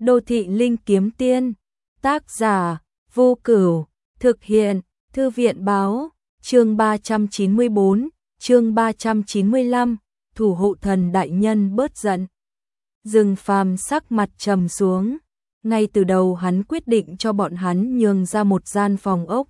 Đô thị linh kiếm tiên. Tác giả Vô Cửu. Thực hiện Thư viện báo. Chương 394, chương 395, thủ hộ thần đại nhân bớt giận. Dương Phàm sắc mặt trầm xuống. Ngay từ đầu hắn quyết định cho bọn hắn nhường ra một gian phòng ốc,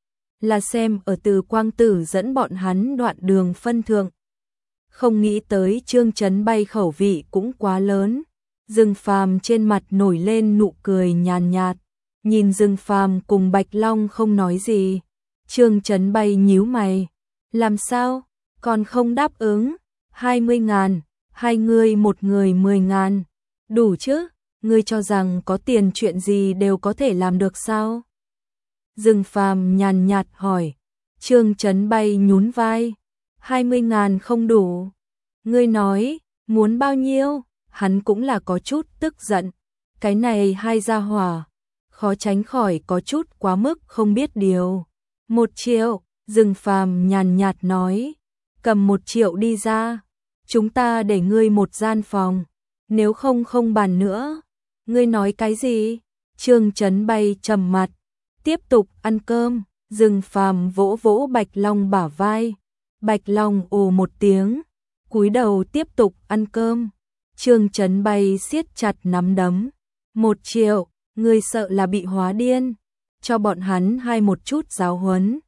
là xem ở Từ Quang Tử dẫn bọn hắn đoạn đường phân thượng. Không nghĩ tới Trương Chấn Bay khẩu vị cũng quá lớn. Dương Phàm trên mặt nổi lên nụ cười nhàn nhạt, nhìn Dương Phàm cùng Bạch Long không nói gì. Trương Chấn Bay nhíu mày, làm sao, còn không đáp ứng? 20.000, hai người một người 10.000, đủ chứ? Ngươi cho rằng có tiền chuyện gì đều có thể làm được sao? Dương Phàm nhàn nhạt hỏi. Trương Chấn Bay nhún vai, 20.000 không đủ. Ngươi nói, muốn bao nhiêu? Hắn cũng là có chút tức giận. Cái này hai gia hỏa, khó tránh khỏi có chút quá mức không biết điều. 1 triệu, Dương Phàm nhàn nhạt nói, cầm 1 triệu đi ra. Chúng ta để ngươi một gian phòng, nếu không không bàn nữa. Ngươi nói cái gì? Trương Chấn Bay trầm mặt, tiếp tục ăn cơm. Dương Phàm vỗ vỗ Bạch Long bả vai. Bạch Long ồ một tiếng, cúi đầu tiếp tục ăn cơm. Trương Chấn Bay siết chặt nắm đấm. 1 triệu, ngươi sợ là bị hóa điên. Cho bọn hắn hai một chút giáo huấn.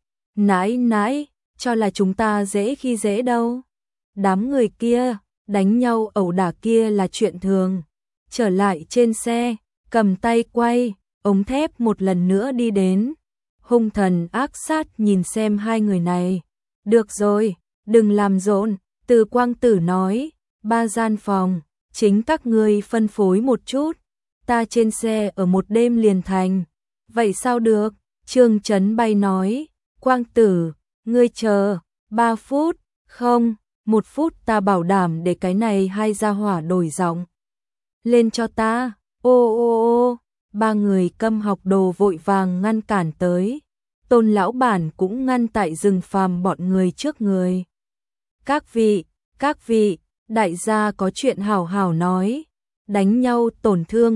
Nãi, cho là chúng ta dễ khi dễ đâu. Đám người kia, đánh nhau ẩu đả kia là chuyện thường. Trở lại trên xe, cầm tay quay, ống thép một lần nữa đi đến. Hung thần ác sát nhìn xem hai người này. Được rồi, đừng làm rộn. Từ Quang Tử nói, 3 gian phòng, chính các ngươi phân phối một chút. Ta trên xe ở một đêm liền thành. Vậy sao được? Trương Chấn Bay nói. Quang Tử, ngươi chờ 3 phút, không, 1 phút ta bảo đảm để cái này hai gia hỏa đổi giọng lên cho ta. Ô, 3 người câm học đồ vội vàng ngăn cản tới. Tôn lão bản cũng ngăn tại Dương Phàm bọn người trước người. Các vị, đại gia có chuyện hảo hảo nói. Đánh nhau tổn thương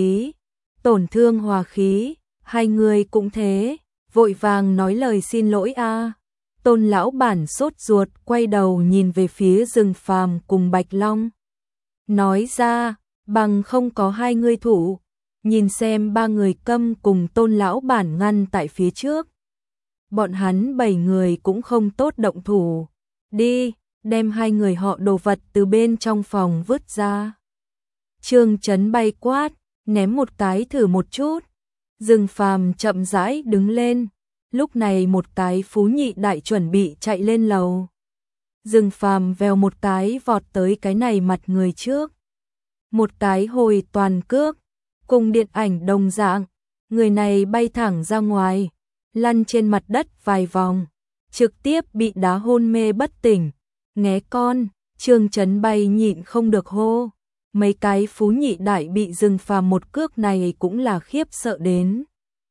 hòa khí, hai người cũng thế, vội vàng nói lời xin lỗi a. Tôn lão bản sốt ruột quay đầu nhìn về phía Dương Phàm cùng Bạch Long. Nói ra, bằng không có hai người thủ. Nhìn xem 3 người câm cùng Tôn lão bản ngăn tại phía trước. Bọn hắn 7 người cũng không tốt động thủ. Đi, đem hai người họ đồ vật từ bên trong phòng vứt ra. Trương Chấn Bay quát, ném một cái thử một chút. Dương Phàm chậm rãi đứng lên. Lúc này một cái phú nhị đại chuẩn bị chạy lên lầu. Dương Phàm vèo một cái vọt tới cái này mặt người trước. Một cái hồi toàn cước, cùng điện ảnh đồng dạng. Người này bay thẳng ra ngoài, lăn trên mặt đất vài vòng, trực tiếp bị đá hôn mê bất tỉnh. Nghé con, Trương Chấn Bay nhịn không được hô. Mấy cái phú nhị đại bị Dương Phàm một cước này cũng là khiếp sợ đến.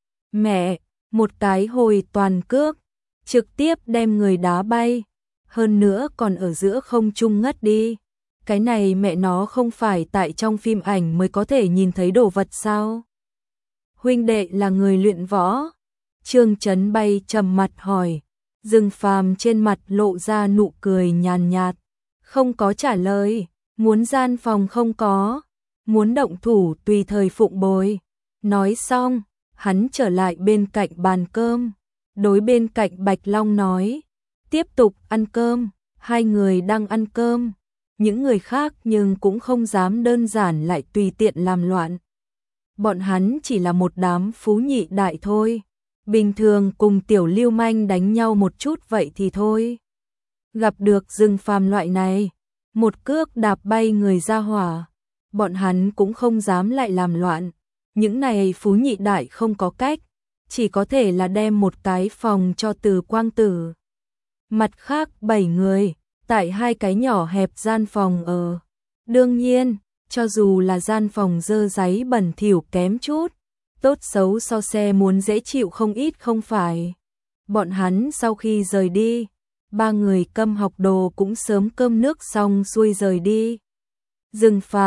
Mẹ, một cái hồi toàn cước, trực tiếp đem người đá bay, hơn nữa còn ở giữa không trung ngất đi. Cái này mẹ nó không phải tại trong phim ảnh mới có thể nhìn thấy đồ vật sao? Huynh đệ là người luyện võ? Trương Chấn Bay trầm mặt hỏi. Dương Phàm trên mặt lộ ra nụ cười nhàn nhạt, không có trả lời. Muốn gian phòng không có, muốn động thủ tùy thời phụng bồi. Nói xong, hắn trở lại bên cạnh bàn cơm, đối bên cạnh Bạch Long nói, tiếp tục ăn cơm. Hai người đang ăn cơm, những người khác nhưng cũng không dám đơn giản lại tùy tiện làm loạn. Bọn hắn chỉ là một đám phú nhị đại thôi, bình thường cùng tiểu lưu manh đánh nhau một chút vậy thì thôi. Gặp được Dương Phàm loại này, một cước đạp bay người ra hỏa, bọn hắn cũng không dám lại làm loạn. Những này phú nhị đại không có cách, chỉ có thể là đem một cái phòng cho Từ Quang Tử. Mặt khác 7 người, tại 2 cái nhỏ hẹp gian phòng ở. Đương nhiên, cho dù là gian phòng dơ dáy bẩn thỉu kém chút, tốt xấu so xe muốn dễ chịu không ít không phải. Bọn hắn sau khi rời đi, 3 người câm học đồ cũng sớm cơm nước xong xuôi rời đi. Dương Phàm,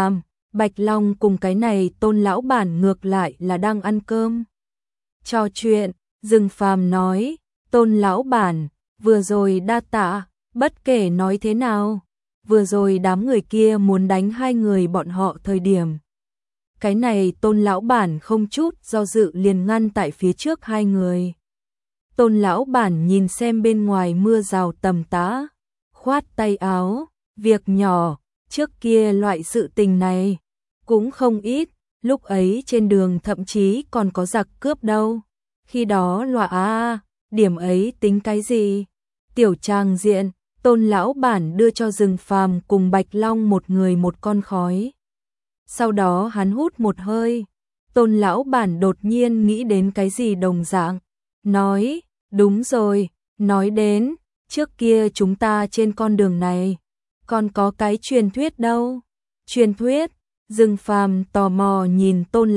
Bạch Long cùng cái này Tôn lão bản ngược lại là đang ăn cơm. Trò chuyện, Dương Phàm nói, Tôn lão bản, vừa rồi đa tạ, bất kể nói thế nào, vừa rồi đám người kia muốn đánh hai người bọn họ thời điểm. Cái này Tôn lão bản không chút do dự liền ngăn tại phía trước hai người. Tôn lão bản nhìn xem bên ngoài mưa rào tầm tã, khoát tay áo, việc nhỏ, trước kia loại sự tình này cũng không ít, lúc ấy trên đường thậm chí còn có giặc cướp đâu. Khi đó điểm ấy tính cái gì? Tiểu tràng diện, Tôn lão bản đưa cho Dương Phàm cùng Bạch Long một người một con khói. Sau đó hắn hút một hơi, Tôn lão bản đột nhiên nghĩ đến cái gì đồng dạng, nói, đúng rồi, nói đến, trước kia chúng ta trên con đường này, còn có cái truyền thuyết đâu. Truyền thuyết, Dương Phàm tò mò nhìn Tôn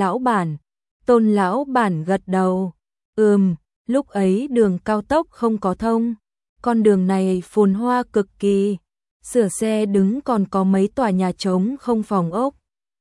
lão bản gật đầu, lúc ấy đường cao tốc không có thông, con đường này phồn hoa cực kỳ, sửa xe đứng còn có mấy tòa nhà trống không phòng ốc.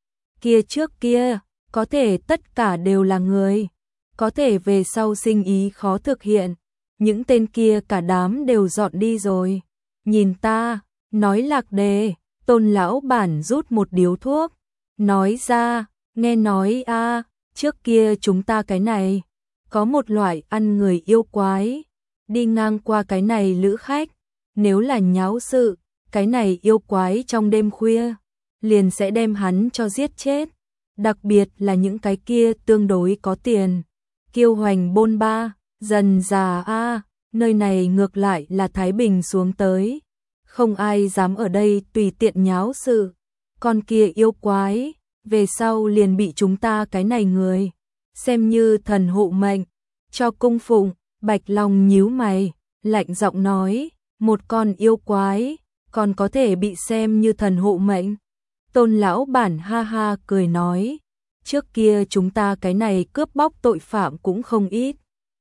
Kia trước kia, có thể tất cả đều là người, có thể về sau sinh ý khó thực hiện, những tên kia cả đám đều dọn đi rồi. Nhìn ta, nói lạc đề, Tôn lão bản rút một điếu thuốc, nói ra, nghe nói trước kia chúng ta cái này, có một loại ăn người yêu quái, đi ngang qua cái này lữ khách, nếu là nháo sự, cái này yêu quái trong đêm khuya, liền sẽ đem hắn cho giết chết, đặc biệt là những cái kia tương đối có tiền, kiêu hoành bôn ba, dần già nơi này ngược lại là thái bình xuống tới, không ai dám ở đây tùy tiện nháo sự, con kia yêu quái, về sau liền bị chúng ta cái này người, xem như thần hộ mệnh, cho cung phụng. Bạch Long nhíu mày, lạnh giọng nói, một con yêu quái, còn có thể bị xem như thần hộ mệnh. Tôn lão bản ha ha cười nói, trước kia chúng ta cái này cướp bóc tội phạm cũng không ít.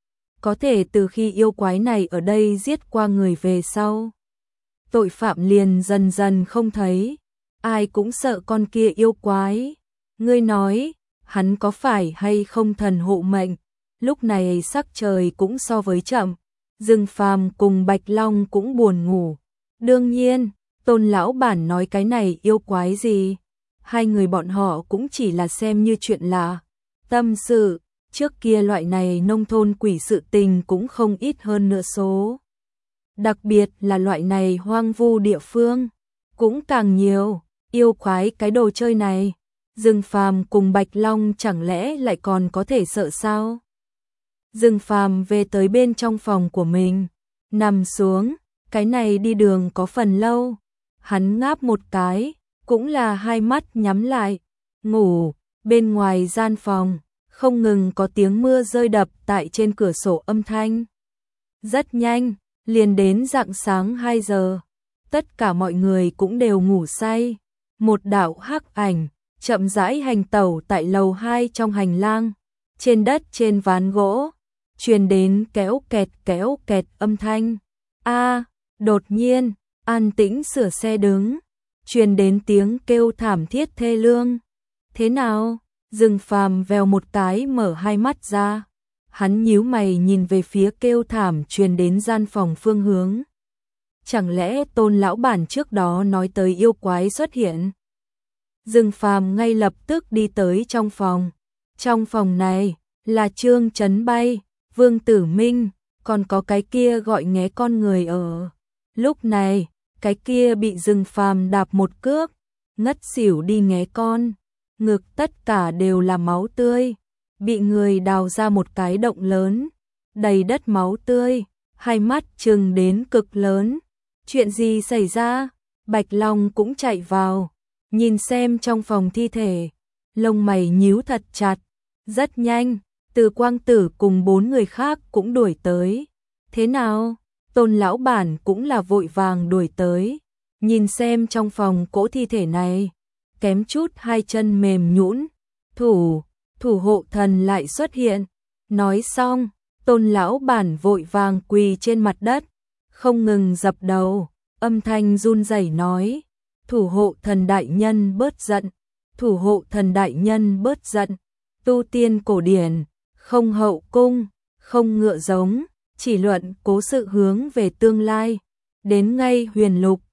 Có thể từ khi yêu quái này ở đây giết qua người về sau, tội phạm liền dần dần không thấy, ai cũng sợ con kia yêu quái. Ngươi nói, hắn có phải hay không thần hộ mệnh? Lúc này sắc trời cũng so với chậm, Dương Phàm cùng Bạch Long cũng buồn ngủ. Đương nhiên, Tôn lão bản nói cái này yêu quái gì, hai người bọn họ cũng chỉ là xem như chuyện lạ. Tâm sự, trước kia loại này nông thôn quỷ sự tình cũng không ít hơn nửa số. Đặc biệt là loại này hoang vu địa phương, cũng càng nhiều, yêu quái cái đồ chơi này. Dương Phàm cùng Bạch Long chẳng lẽ lại còn có thể sợ sao? Dương Phàm về tới bên trong phòng của mình, nằm xuống, cái này đi đường có phần lâu, hắn ngáp một cái, cũng là hai mắt nhắm lại, ngủ. Bên ngoài gian phòng, không ngừng có tiếng mưa rơi đập tại trên cửa sổ âm thanh. Rất nhanh, liền đến rạng sáng 2 giờ, tất cả mọi người cũng đều ngủ say, một đạo hắc ảnh chậm rãi hành tẩu tại lầu 2 trong hành lang, trên đất trên ván gỗ, truyền đến kéo kẹt âm thanh. Đột nhiên, an tĩnh sửa xe đứng, truyền đến tiếng kêu thảm thiết thê lương. Thế nào? Dương Phàm vèo một cái mở hai mắt ra, hắn nhíu mày nhìn về phía kêu thảm truyền đến gian phòng phương hướng. Chẳng lẽ Tôn lão bản trước đó nói tới yêu quái xuất hiện? Dương Phàm ngay lập tức đi tới trong phòng. Trong phòng này là Trương Chấn Bay, Vương Tử Minh, còn có cái kia gọi nghé con người ở. Lúc này, cái kia bị Dương Phàm đạp một cước, ngất xỉu đi nghé con, ngực tất cả đều là máu tươi, bị người đào ra một cái động lớn, đầy đất máu tươi, hai mắt trừng đến cực lớn. Chuyện gì xảy ra? Bạch Long cũng chạy vào, nhìn xem trong phòng thi thể, lông mày nhíu thật chặt. Rất nhanh, Từ Quang Tử cùng 4 người khác cũng đuổi tới. Thế nào? Tôn lão bản cũng là vội vàng đuổi tới, nhìn xem trong phòng cỗ thi thể này, kém chút hai chân mềm nhũn. Thủ hộ thần lại xuất hiện. Nói xong, Tôn lão bản vội vàng quỳ trên mặt đất, không ngừng dập đầu, âm thanh run rẩy nói: "Thủ hộ thần đại nhân bớt giận, thủ hộ thần đại nhân bớt giận, tu tiên cổ điển, không hậu cung, không ngựa giống, chỉ luận cố sự hướng về tương lai. Đến ngay huyền lục,